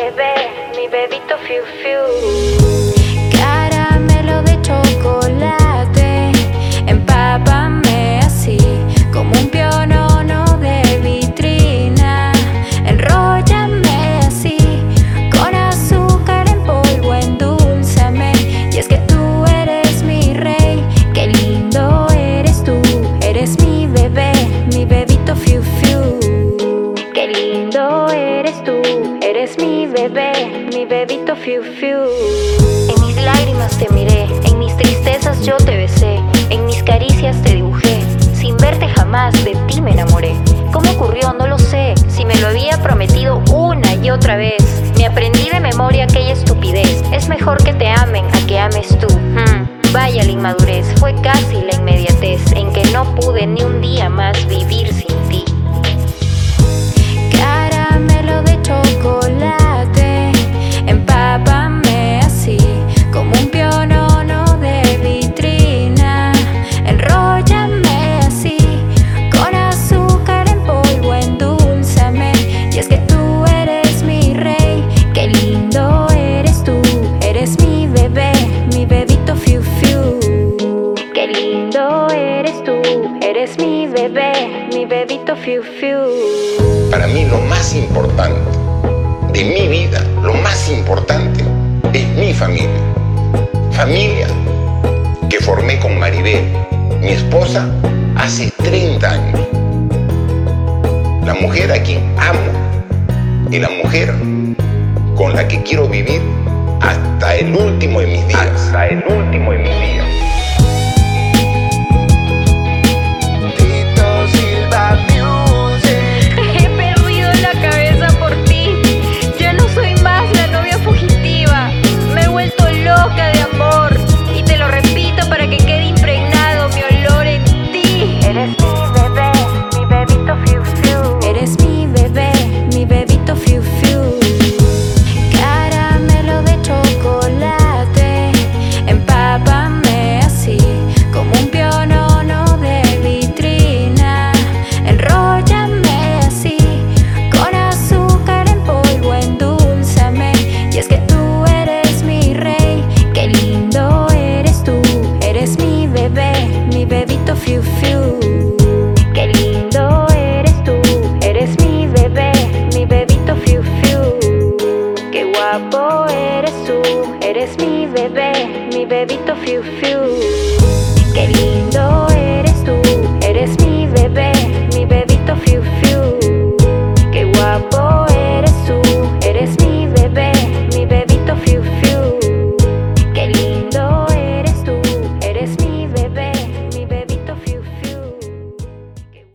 bebé, mi bebito fiu fiu. Caramelo de chocolate, empápame así, como un pionono de vitrina. Enróllame así, con azúcar en polvo, endulzame. Y es que tú eres mi rey, qué lindo eres tú. Eres mi bebé, mi bebito fiu fiu. Qué lindo eres tú, eres mi bebé, mi bebito fiu fiu. En mis lágrimas te miré, en mis tristezas yo te besé, en mis caricias te dibujé. Sin verte jamás de ti me enamoré. ¿Cómo ocurrió? No lo sé. Si me lo había prometido una y otra vez. Me aprendí de memoria aquella estupidez. Es mejor que te amen a que ames tú. Vaya la inmadurez, fue casi la inmediatez en que no pude ni un día más vivir sin ti. Caramelo de chocolate, empápame así, como un pionono de vitrina. Enróllame así, con azúcar en polvo, endulzame. Y es que tú eres mi rey, qué lindo eres tú. Eres mi bebé, mi bebito fiu fiu. Qué lindo eres tú, eres mi bebé, mi bebito fiu fiu. Para mí lo más importante de mi vida, lo más importante es mi familia. Familia que formé con Maribel, mi esposa, hace 30 años. La mujer a quien amo y la mujer con la que quiero vivir hasta el último de mis días. Hasta el último de mis días. He perdido la cabeza por ti. Ya no soy más la novia fugitiva. Me he vuelto loca de amor. Y te lo repito para que quede impregnado mi olor en ti. Eres mi bebé, mi bebito fiu fiu. Eres mi bebé, mi bebito fiu fiu. Caramelo de chocolate, empápame así, como un pionono de vitrina. Enróllame así, con azúcar en polvo, endulzame. Y es que tú eres mi rey, qué lindo eres tú. Eres mi bebé, mi bebito fiu fiu. Qué lindo eres tú, eres mi bebé, mi bebito fiu fiu. Qué guapo eres tú, eres mi bebé, mi bebito fiu fiu. Qué lindo